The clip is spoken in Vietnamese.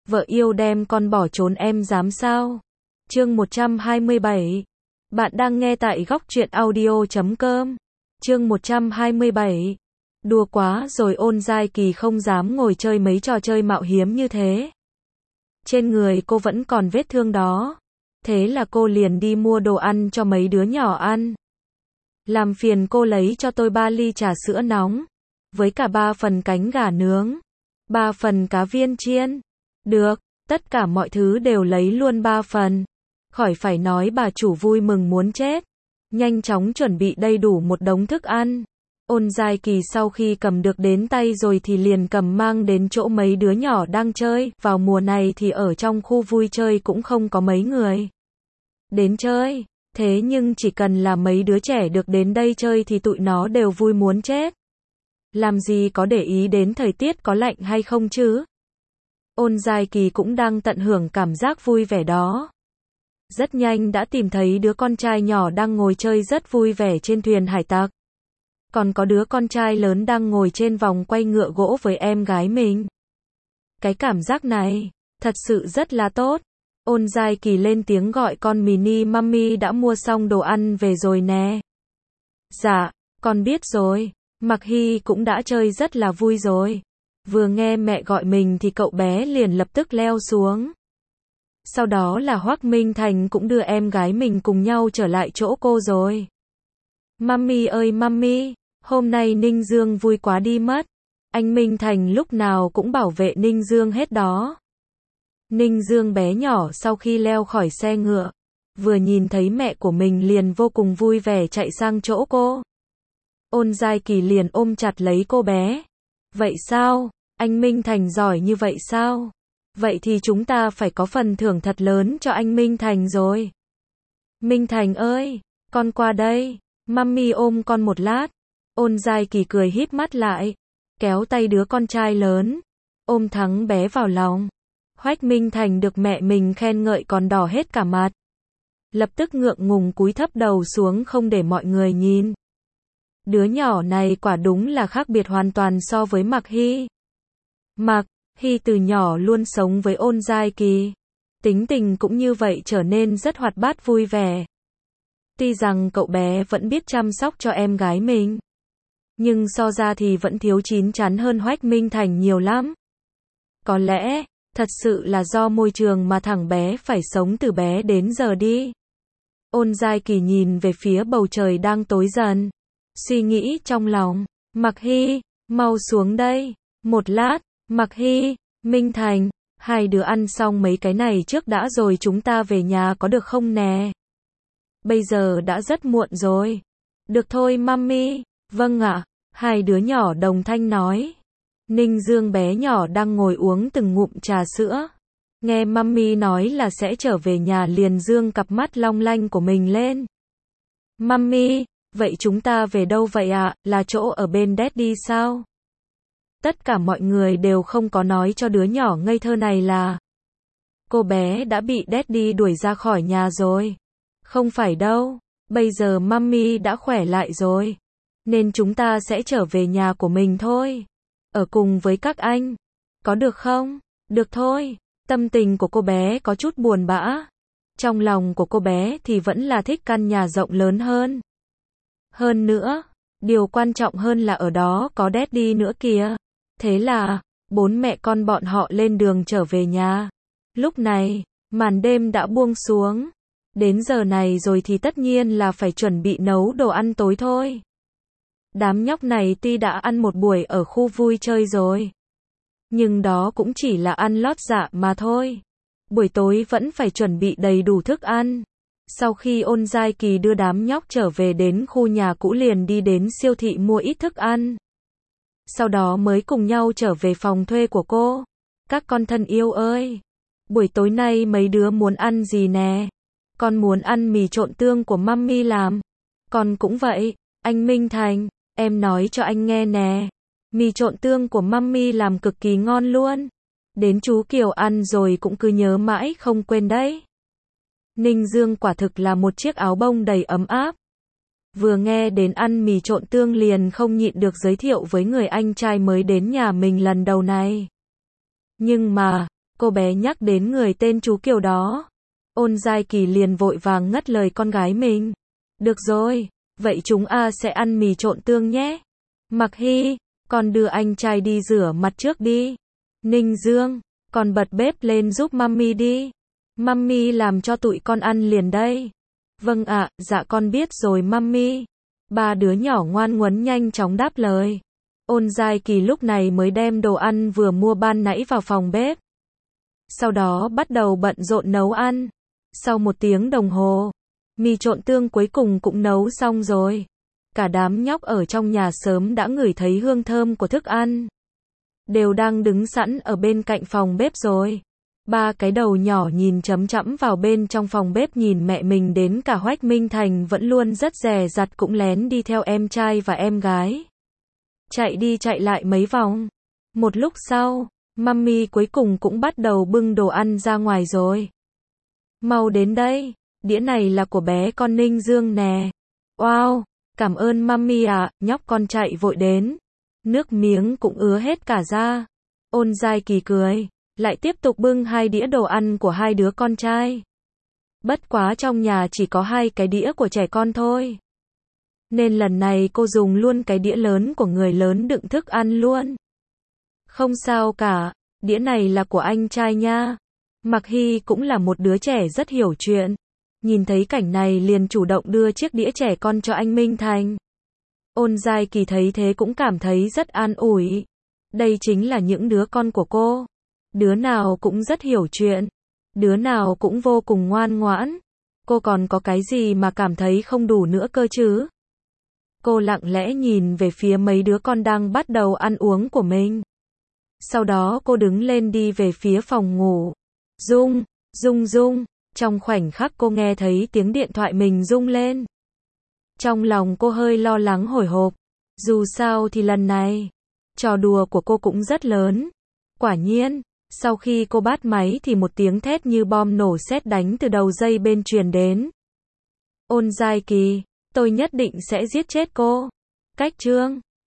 Vợ yêu đem con bỏ trốn em dám sao? Chương 127. Bạn đang nghe tại góc truyện audio.com. Chương 127. Đùa quá rồi, Ôn Giai Kỳ không dám ngồi chơi mấy trò chơi mạo hiểm như thế. Trên người cô vẫn còn vết thương đó. Thế là cô liền đi mua đồ ăn cho mấy đứa nhỏ ăn. Làm phiền cô lấy cho tôi 3 ly trà sữa nóng, với cả 3 phần cánh gà nướng, 3 phần cá viên chiên. Được, tất cả mọi thứ đều lấy luôn 3 phần. Khỏi phải nói, bà chủ vui mừng muốn chết. Nhanh chóng chuẩn bị đầy đủ một đống thức ăn. Ôn Giai Kỳ sau khi cầm được đến tay rồi thì liền cầm mang đến chỗ mấy đứa nhỏ đang chơi. Vào mùa này thì ở trong khu vui chơi cũng không có mấy người đến chơi. Thế nhưng chỉ cần là mấy đứa trẻ được đến đây chơi thì tụi nó đều vui muốn chết. Làm gì có để ý đến thời tiết có lạnh hay không chứ. Ôn Giai Kỳ cũng đang tận hưởng cảm giác vui vẻ đó. Rất nhanh đã tìm thấy đứa con trai nhỏ đang ngồi chơi rất vui vẻ trên thuyền hải tặc. Còn có đứa con trai lớn đang ngồi trên vòng quay ngựa gỗ với em gái mình. Cái cảm giác này, thật sự rất là tốt. Ôn Giai Kỳ lên tiếng gọi con mini: Mummy đã mua xong đồ ăn về rồi nè. Dạ, con biết rồi. Mặc Hy cũng đã chơi rất là vui rồi. Vừa nghe mẹ gọi mình thì cậu bé liền lập tức leo xuống. Sau đó là Hoắc Minh Thành cũng đưa em gái mình cùng nhau trở lại chỗ cô rồi. Mummy ơi mummy, hôm nay Ninh Dương vui quá đi mất. Anh Minh Thành lúc nào cũng bảo vệ Ninh Dương hết đó. Ninh Dương bé nhỏ sau khi leo khỏi xe ngựa, vừa nhìn thấy mẹ của mình liền vô cùng vui vẻ chạy sang chỗ cô. Ôn Giai Kỳ liền ôm chặt lấy cô bé. Vậy sao? Anh Minh Thành giỏi như vậy sao? Vậy thì chúng ta phải có phần thưởng thật lớn cho anh Minh Thành rồi. Minh Thành ơi, con qua đây, mummy ôm con một lát. Ôn Giai Kỳ cười híp mắt lại, kéo tay đứa con trai lớn, ôm thắng bé vào lòng. Hoắc Minh Thành được mẹ mình khen ngợi còn đỏ hết cả mặt. Lập tức ngượng ngùng cúi thấp đầu xuống không để mọi người nhìn. Đứa nhỏ này quả đúng là khác biệt hoàn toàn so với Mặc Hy. Mặc Hy từ nhỏ luôn sống với Ôn Giai Kỳ. Tính tình cũng như vậy, trở nên rất hoạt bát vui vẻ. Tuy rằng cậu bé vẫn biết chăm sóc cho em gái mình, nhưng so ra thì vẫn thiếu chín chắn hơn Hoắc Minh Thành nhiều lắm. Có lẽ, thật sự là do môi trường mà thằng bé phải sống từ bé đến giờ đi. Ôn Giai Kỳ nhìn về phía bầu trời đang tối dần. Suy nghĩ trong lòng, Mặc Hy, mau xuống đây. Một lát, Mặc Hy, Minh Thành, hai đứa ăn xong mấy cái này trước đã rồi chúng ta về nhà có được không nè? Bây giờ đã rất muộn rồi. Được thôi mummy, vâng ạ, hai đứa nhỏ đồng thanh nói. Ninh Dương bé nhỏ đang ngồi uống từng ngụm trà sữa. Nghe mummy nói là sẽ trở về nhà liền dương cặp mắt long lanh của mình lên. Mummy, vậy chúng ta về đâu vậy ạ? Là chỗ ở bên Daddy sao? Tất cả mọi người đều không có nói cho đứa nhỏ ngây thơ này là cô bé đã bị Daddy đuổi ra khỏi nhà rồi. Không phải đâu, bây giờ mummy đã khỏe lại rồi, nên chúng ta sẽ trở về nhà của mình thôi. Ở cùng với các anh. Có được không? Được thôi. Tâm tình của cô bé có chút buồn bã. Trong lòng của cô bé thì vẫn là thích căn nhà rộng lớn hơn. Hơn nữa, điều quan trọng hơn là ở đó có Daddy nữa kìa. Thế là, bốn mẹ con bọn họ lên đường trở về nhà. Lúc này, màn đêm đã buông xuống. Đến giờ này rồi thì tất nhiên là phải chuẩn bị nấu đồ ăn tối thôi. Đám nhóc này tuy đã ăn một buổi ở khu vui chơi rồi, nhưng đó cũng chỉ là ăn lót dạ mà thôi. Buổi tối vẫn phải chuẩn bị đầy đủ thức ăn. Sau khi Ôn Giai Kỳ đưa đám nhóc trở về đến khu nhà cũ liền đi đến siêu thị mua ít thức ăn. Sau đó mới cùng nhau trở về phòng thuê của cô. Các con thân yêu ơi, buổi tối nay mấy đứa muốn ăn gì nè? Con muốn ăn mì trộn tương của mummy làm. Con cũng vậy, anh Minh Thành, em nói cho anh nghe nè. Mì trộn tương của mummy làm cực kỳ ngon luôn. Đến chú Kiều ăn rồi cũng cứ nhớ mãi không quên đấy. Ninh Dương quả thực là một chiếc áo bông đầy ấm áp. Vừa nghe đến ăn mì trộn tương liền không nhịn được giới thiệu với người anh trai mới đến nhà mình lần đầu này. Nhưng mà, Cô bé nhắc đến người tên chú Kiều đó. Ôn Giai Kỳ liền vội vàng ngắt lời con gái mình. Được rồi, vậy chúng sẽ ăn mì trộn tương nhé. Mặc Hy, con đưa anh trai đi rửa mặt trước đi. Ninh Dương, con bật bếp lên giúp mummy đi. Mummy làm cho tụi con ăn liền đây. Vâng ạ, dạ con biết rồi mummy. Ba đứa nhỏ ngoan ngoãn nhanh chóng đáp lời. Ôn Giai Kỳ lúc này mới đem đồ ăn vừa mua ban nãy vào phòng bếp. Sau đó bắt đầu bận rộn nấu ăn. Sau 1 tiếng đồng hồ, mì trộn tương cuối cùng cũng nấu xong rồi. Cả đám nhóc ở trong nhà sớm đã ngửi thấy hương thơm của thức ăn. Đều đang đứng sẵn ở bên cạnh phòng bếp rồi. 3 cái đầu nhỏ nhìn chấm chẫm vào bên trong phòng bếp nhìn mẹ mình, đến cả Hoách Minh Thành vẫn luôn rất dè dặt cũng lén đi theo em trai và em gái. Chạy đi chạy lại mấy vòng. Một lúc sau, mummy cuối cùng cũng bắt đầu bưng đồ ăn ra ngoài rồi. Mau đến đây, đĩa này là của bé con Ninh Dương nè. Wow, cảm ơn mummy ạ, nhóc con chạy vội đến. Nước miếng cũng ứa hết cả ra. Ôn Giai Kỳ cười, lại tiếp tục bưng 2 đĩa đồ ăn của 2 đứa con trai. Bất quá trong nhà chỉ có 2 cái đĩa của trẻ con thôi. Nên lần này cô dùng luôn cái đĩa lớn của người lớn đựng thức ăn luôn. Không sao cả, đĩa này là của anh trai nha. Mặc Hy cũng là một đứa trẻ rất hiểu chuyện. Nhìn thấy cảnh này liền chủ động đưa chiếc đĩa trẻ con cho anh Minh Thành. Ôn Giai Kỳ thấy thế cũng cảm thấy rất an ủi. Đây chính là những đứa con của cô. Đứa nào cũng rất hiểu chuyện. Đứa nào cũng vô cùng ngoan ngoãn. Cô còn có cái gì mà cảm thấy không đủ nữa cơ chứ? Cô lặng lẽ nhìn về phía mấy đứa con đang bắt đầu ăn uống của mình. Sau đó cô đứng lên đi về phía phòng ngủ. Rung, rung rung. Trong khoảnh khắc cô nghe thấy tiếng điện thoại mình rung lên. Trong lòng cô hơi lo lắng hồi hộp. Dù sao thì lần này, trò đùa của cô cũng rất lớn. Quả nhiên, sau khi cô bắt máy thì một tiếng thét như bom nổ sét đánh từ đầu dây bên truyền đến. Ôn Giai Kỳ, tôi nhất định sẽ giết chết cô. Cách chương